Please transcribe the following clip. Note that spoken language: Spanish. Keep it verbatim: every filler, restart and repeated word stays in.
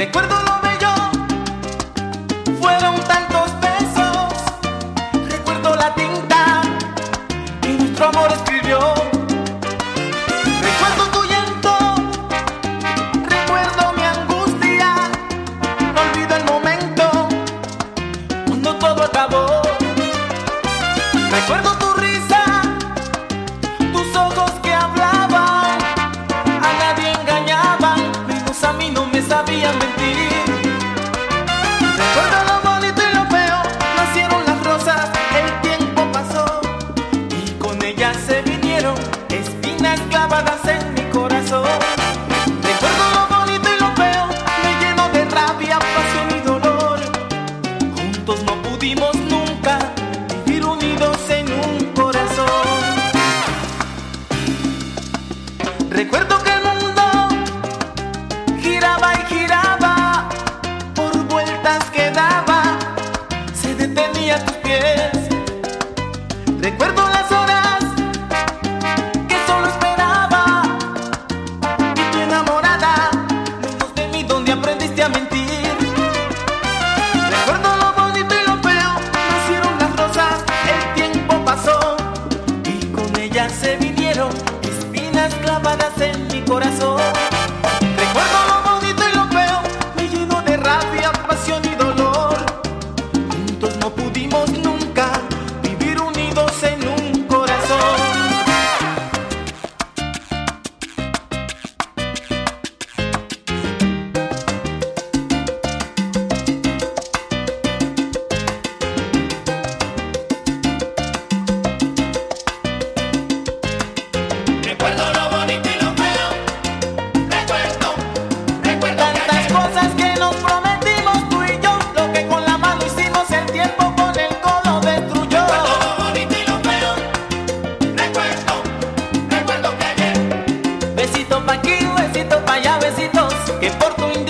Recuerdo lo bello, fueron tantos besos. Recuerdo la tinta que nuestro amor escribió. Recuerdo tu llanto, recuerdo mi angustia. No olvido el momento cuando todo acabó. Recuerdo tu risa, tus ojos que hablaban, a nadie engañaban, menos a mí no me sabían mentir. Recuerdo lo bonito y lo feo, nacieron las rosas, el tiempo pasó y con ellas se vinieron espinas clavadas en mi corazón. Recuerdo lo bonito y lo feo, me lleno de rabia, pasión y dolor. Juntos no pudimos nunca vivir unidos en un corazón. Recuerdo que el mundo giraba y giraba, por vueltas que daba, se detenía a tus pies. Recuerdo las horas que solo esperaba y tu enamorada, lejos de mí donde aprendiste a mentir. Recuerdo lo bonito y lo feo, nacieron las rosas, el tiempo pasó y con ellas se vinieron espinas clavadas en mi corazón. Recuerdo lo bonito y lo feo, me lleno de rabia, pasión y dolor. Juntos no pudimos nunca vivir unidos en un corazón. Recuerdo lo bonito y lo feo. Recuerdo, recuerdo Tantas cosas que nos prometimos tú y yo, lo que con la mano hicimos el tiempo con el codo destruyó. Recuerdo lo bonito y lo feo. Recuerdo, recuerdo que ayer Besito pa' aquí, besito pa' allá, besitos que por tu